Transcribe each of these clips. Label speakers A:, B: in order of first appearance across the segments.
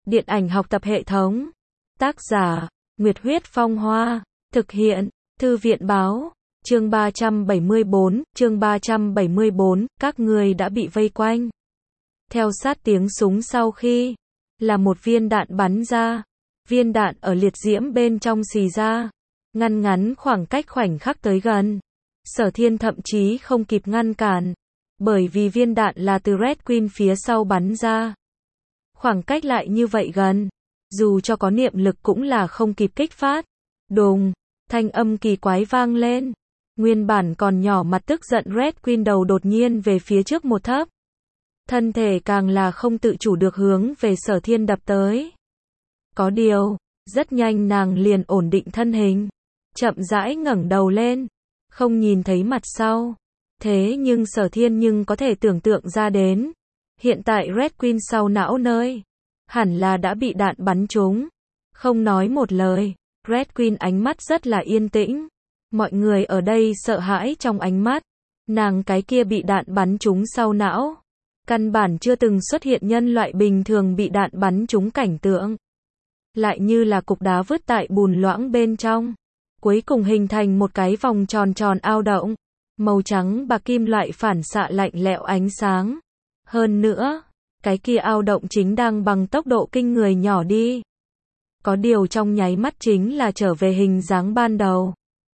A: Điện ảnh học tập hệ thống. Tác giả, Nguyệt Huyết Phong Hoa. Thực hiện, Thư viện Báo. Chương 374, các ngươi đã bị vây quanh. Theo sát tiếng súng sau khi, là một viên đạn bắn ra. Viên đạn ở liệt diễm bên trong xì ra, ngăn ngắn khoảng cách khoảnh khắc tới gần. Sở Thiên thậm chí không kịp ngăn cản, bởi vì viên đạn là từ Red Queen phía sau bắn ra. Khoảng cách lại như vậy gần, dù cho có niệm lực cũng là không kịp kích phát. Đùng, thanh âm kỳ quái vang lên. Nguyên bản còn nhỏ mặt tức giận Red Queen đầu đột nhiên về phía trước một thấp. Thân thể càng là không tự chủ được hướng về Sở Thiên đập tới. Có điều, rất nhanh nàng liền ổn định thân hình, chậm rãi ngẩng đầu lên, không nhìn thấy mặt sau. Thế nhưng Sở Thiên nhưng có thể tưởng tượng ra đến, hiện tại Red Queen sau não nơi, hẳn là đã bị đạn bắn trúng. Không nói một lời, Red Queen ánh mắt rất là yên tĩnh. Mọi người ở đây sợ hãi trong ánh mắt, nàng cái kia bị đạn bắn trúng sau não. Căn bản chưa từng xuất hiện nhân loại bình thường bị đạn bắn trúng cảnh tượng. Lại như là cục đá vứt tại bùn loãng bên trong. Cuối cùng hình thành một cái vòng tròn tròn ao động. Màu trắng bạc kim loại phản xạ lạnh lẽo ánh sáng. Hơn nữa, cái kia ao động chính đang bằng tốc độ kinh người nhỏ đi. Có điều trong nháy mắt chính là trở về hình dáng ban đầu.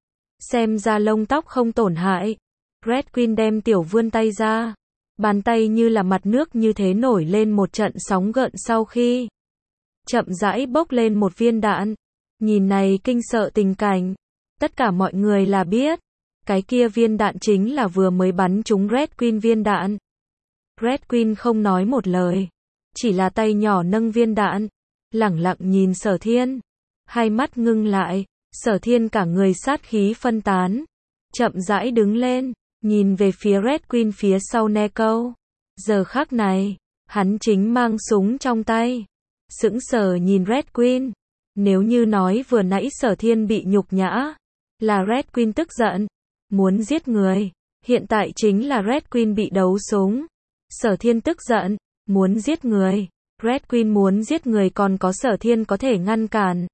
A: Xem ra lông tóc không tổn hại. Red Queen đem tiểu vươn tay ra. Bàn tay như là mặt nước như thế nổi lên một trận sóng gợn sau khi chậm rãi bốc lên một viên đạn. Nhìn này kinh sợ tình cảnh. Tất cả mọi người là biết. Cái kia viên đạn chính là vừa mới bắn trúng Red Queen viên đạn. Red Queen không nói một lời. Chỉ là tay nhỏ nâng viên đạn. Lẳng lặng nhìn Sở Thiên. Hai mắt ngưng lại. Sở Thiên cả người sát khí phân tán. Chậm rãi đứng lên. Nhìn về phía Red Queen phía sau Neko. Giờ khắc này, hắn chính mang súng trong tay. Sững sờ nhìn Red Queen. Nếu như nói vừa nãy Sở Thiên bị nhục nhã, là Red Queen tức giận, muốn giết người. Hiện tại chính là Red Queen bị đấu súng. Sở Thiên tức giận, muốn giết người. Red Queen muốn giết người còn có Sở Thiên có thể ngăn cản.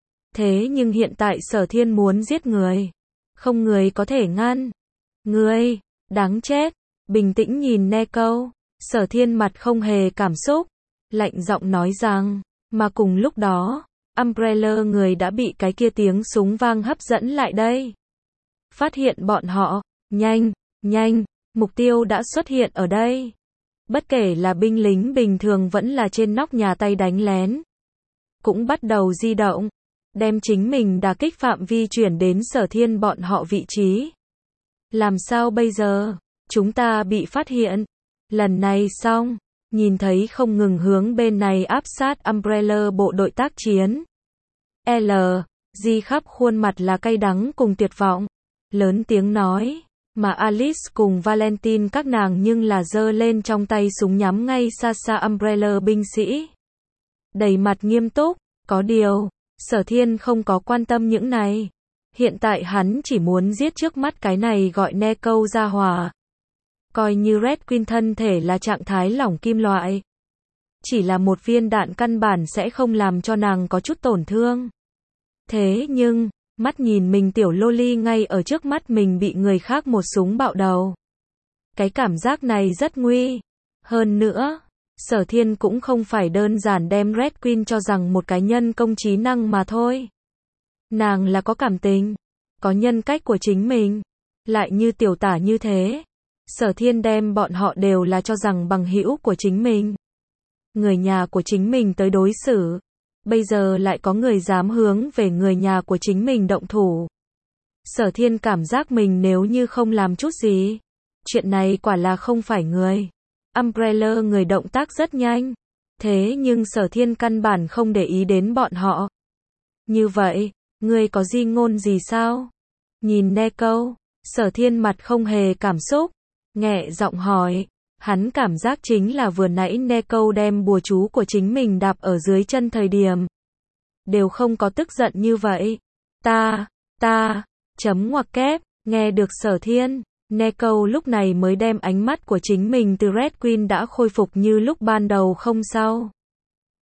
A: Thế nhưng hiện tại Sở Thiên muốn giết người. Không người có thể ngăn. Ngươi, đáng chết. Bình tĩnh nhìn Neko. Sở Thiên mặt không hề cảm xúc. Lạnh giọng nói rằng, mà cùng lúc đó, Umbrella người đã bị cái kia tiếng súng vang hấp dẫn lại đây. Phát hiện bọn họ, nhanh, nhanh, mục tiêu đã xuất hiện ở đây. Bất kể là binh lính bình thường vẫn là trên nóc nhà tay đánh lén. Cũng bắt đầu di động, đem chính mình đả kích phạm vi chuyển đến Sở Thiên bọn họ vị trí. Làm sao bây giờ? Chúng ta bị phát hiện. Lần này xong, nhìn thấy không ngừng hướng bên này áp sát Umbrella bộ đội tác chiến. G khắp khuôn mặt là cay đắng cùng tuyệt vọng. Lớn tiếng nói, mà Alice cùng Valentine các nàng nhưng là giơ lên trong tay súng nhắm ngay xa xa Umbrella binh sĩ. Đầy mặt nghiêm túc, có điều, Sở Thiên không có quan tâm những này. Hiện tại hắn chỉ muốn giết trước mắt cái này gọi Neko ra hỏa. Coi như Red Queen thân thể là trạng thái lỏng kim loại. Chỉ là một viên đạn căn bản sẽ không làm cho nàng có chút tổn thương. Thế nhưng, mắt nhìn mình tiểu loli ngay ở trước mắt mình bị người khác một súng bạo đầu. Cái cảm giác này rất nguy. Hơn nữa, Sở Thiên cũng không phải đơn giản đem Red Queen cho rằng một cái nhân công trí năng mà thôi. Nàng là có cảm tình, có nhân cách của chính mình. Lại như tiểu tả như thế. Sở Thiên đem bọn họ đều là cho rằng bằng hữu của chính mình. Người nhà của chính mình tới đối xử. Bây giờ lại có người dám hướng về người nhà của chính mình động thủ. Sở Thiên cảm giác mình nếu như không làm chút gì. Chuyện này quả là không phải người. Umbrella người động tác rất nhanh. Thế nhưng Sở Thiên căn bản không để ý đến bọn họ. Như vậy, ngươi có di ngôn gì sao? Nhìn Neko, Sở Thiên mặt không hề cảm xúc. Nhẹ giọng hỏi. Hắn cảm giác chính là vừa nãy Neko đem bùa chú của chính mình đạp ở dưới chân thời điểm. Đều không có tức giận như vậy. Chấm ngoặc kép, nghe được Sở Thiên. Neko lúc này mới đem ánh mắt của chính mình từ Red Queen đã khôi phục như lúc ban đầu không sao.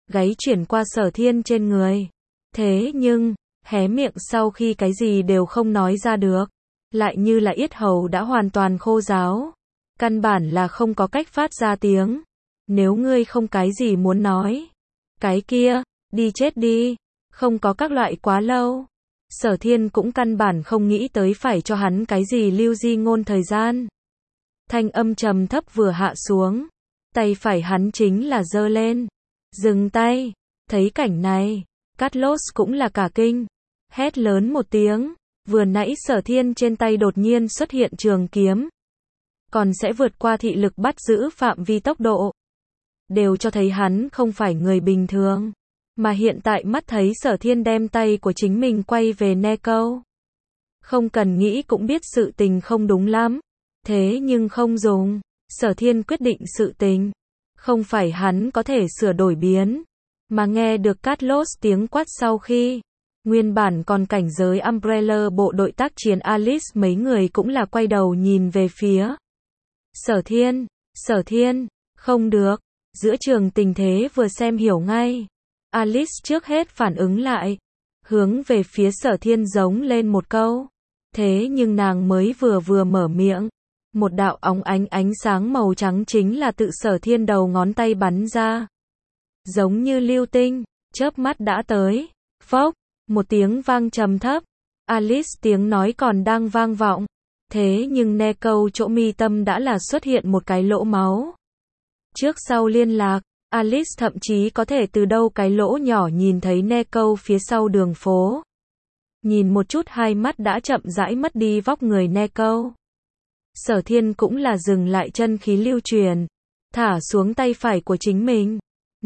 A: gáy chuyển qua Sở Thiên trên người. Thế nhưng, hé miệng sau khi cái gì đều không nói ra được, lại như là yết hầu đã hoàn toàn khô ráo. Căn bản là không có cách phát ra tiếng. Nếu ngươi không cái gì muốn nói, cái kia, đi chết đi. Không có các loại quá lâu. Sở Thiên cũng căn bản không nghĩ tới phải cho hắn cái gì lưu di ngôn thời gian. Thanh âm trầm thấp vừa hạ xuống, tay phải hắn chính là giơ lên. Dừng tay. Thấy cảnh này, Carlos cũng là cả kinh, hét lớn một tiếng. Vừa nãy Sở Thiên trên tay đột nhiên xuất hiện trường kiếm, còn sẽ vượt qua thị lực bắt giữ phạm vi tốc độ, đều cho thấy hắn không phải người bình thường. Mà hiện tại mắt thấy Sở Thiên đem tay của chính mình quay về Neko, không cần nghĩ cũng biết sự tình không đúng lắm. Thế nhưng không dùng. Sở Thiên quyết định sự tình, không phải hắn có thể sửa đổi biến. Mà nghe được Carlos tiếng quát sau khi, nguyên bản còn cảnh giới Umbrella bộ đội tác chiến Alice mấy người cũng là quay đầu nhìn về phía Sở Thiên. Sở Thiên, không được. Giữa trường tình thế vừa xem hiểu ngay. Alice trước hết phản ứng lại, hướng về phía Sở Thiên giống lên một câu. Thế nhưng nàng mới vừa mở miệng, một đạo óng ánh sáng màu trắng chính là tự Sở Thiên đầu ngón tay bắn ra. Giống như lưu tinh, chớp mắt đã tới. Phốc, một tiếng vang trầm thấp. Alice tiếng nói còn đang vang vọng. Thế nhưng Neko chỗ mi tâm đã là xuất hiện một cái lỗ máu. Trước sau liên lạc, Alice thậm chí có thể từ đâu cái lỗ nhỏ nhìn thấy Neko phía sau đường phố. Nhìn một chút hai mắt đã chậm rãi mất đi vóc người Neko. Sở Thiên cũng là dừng lại chân khí lưu truyền, thả xuống tay phải của chính mình.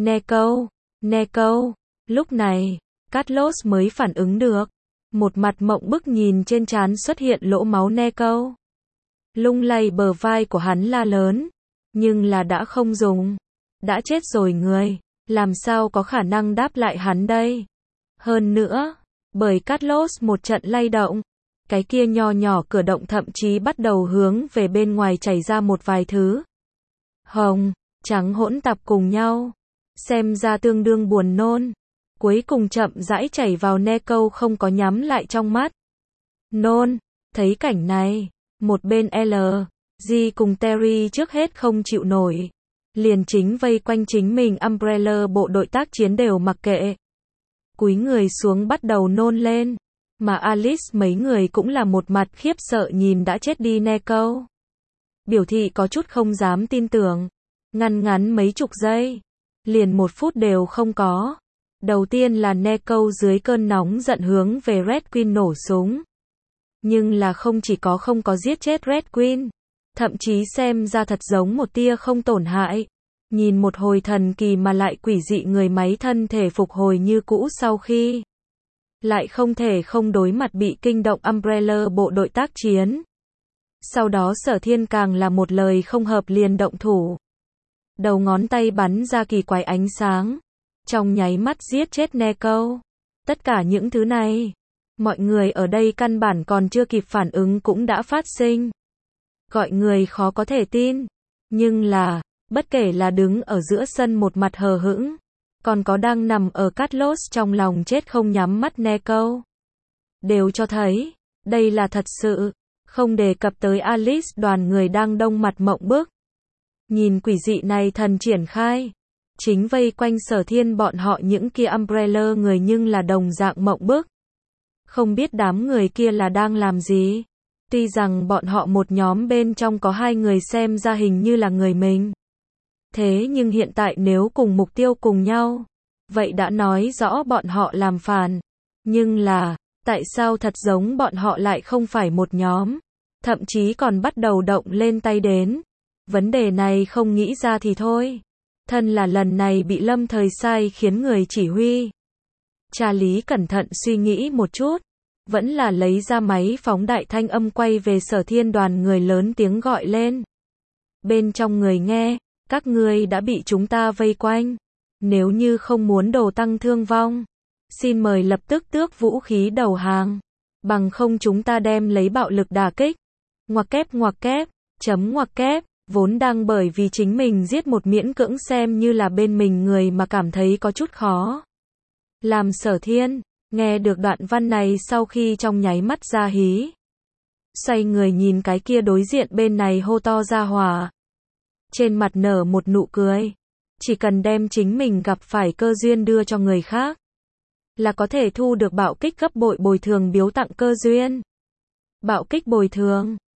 A: Neko. Lúc này, Carlos mới phản ứng được. Một mặt mộng bức nhìn trên trán xuất hiện lỗ máu Neko. Lung lay bờ vai của hắn la lớn. Nhưng là đã không dùng. Đã chết rồi người. Làm sao có khả năng đáp lại hắn đây? Hơn nữa, bởi Carlos một trận lay động, cái kia nho nhỏ cửa động thậm chí bắt đầu hướng về bên ngoài chảy ra một vài thứ. Hồng, trắng hỗn tạp cùng nhau. Xem ra tương đương buồn nôn. Cuối cùng chậm rãi chảy vào Neko không có nhắm lại trong mắt. Nôn. Thấy cảnh này, một bên G cùng Terry trước hết không chịu nổi. Liền chính vây quanh chính mình Umbrella bộ đội tác chiến đều mặc kệ. Cúi người xuống bắt đầu nôn lên. Mà Alice mấy người cũng là một mặt khiếp sợ nhìn đã chết đi Neko. Biểu thị có chút không dám tin tưởng. Ngắn mấy chục giây, liền 1 phút đều không có. Đầu tiên là Neko dưới cơn nóng giận hướng về Red Queen nổ súng. Nhưng là không chỉ có không có giết chết Red Queen, thậm chí xem ra thật giống một tia không tổn hại. Nhìn một hồi thần kỳ mà lại quỷ dị người máy thân thể phục hồi như cũ sau khi lại không thể không đối mặt bị kinh động Umbrella bộ đội tác chiến. Sau đó Sở Thiên càng là một lời không hợp liền động thủ. Đầu ngón tay bắn ra kỳ quái ánh sáng, trong nháy mắt giết chết Neko. Tất cả những thứ này, mọi người ở đây căn bản còn chưa kịp phản ứng cũng đã phát sinh. Gọi người khó có thể tin. Nhưng là, bất kể là đứng ở giữa sân một mặt hờ hững, còn có đang nằm ở Carlos trong lòng chết không nhắm mắt Neko, đều cho thấy, đây là thật sự. Không đề cập tới Alice đoàn người đang đông mặt mộng bức. Nhìn quỷ dị này thần triển khai. Chính vây quanh Sở Thiên bọn họ những kia Umbrella người nhưng là đồng dạng mộng bức. Không biết đám người kia là đang làm gì. Tuy rằng bọn họ một nhóm bên trong có 2 người xem ra hình như là người mình. Thế nhưng hiện tại nếu cùng mục tiêu cùng nhau, vậy đã nói rõ bọn họ làm phản. Nhưng là, tại sao thật giống bọn họ lại không phải một nhóm, thậm chí còn bắt đầu động lên tay đến. Vấn đề này không nghĩ ra thì thôi. Thân là lần này bị lâm thời sai khiến người chỉ huy. Cha Lý cẩn thận suy nghĩ một chút, vẫn là lấy ra máy phóng đại thanh âm quay về Sở Thiên đoàn người lớn tiếng gọi lên. Bên trong người nghe, các ngươi đã bị chúng ta vây quanh. Nếu như không muốn đổ tăng thương vong, xin mời lập tức tước vũ khí đầu hàng. Bằng không chúng ta đem lấy bạo lực đả kích. Ngoặc kép, chấm ngoặc kép. vốn đang bởi vì chính mình giết một miễn cưỡng xem như là bên mình người mà cảm thấy có chút khó. Làm Sở Thiên, nghe được đoạn văn này sau khi trong nháy mắt ra hí. Xoay người nhìn cái kia đối diện bên này hô to ra hỏa. Trên mặt nở một nụ cười. Chỉ cần đem chính mình gặp phải cơ duyên đưa cho người khác. Là có thể thu được bạo kích gấp bội bồi thường biếu tặng cơ duyên. Bạo kích bồi thường.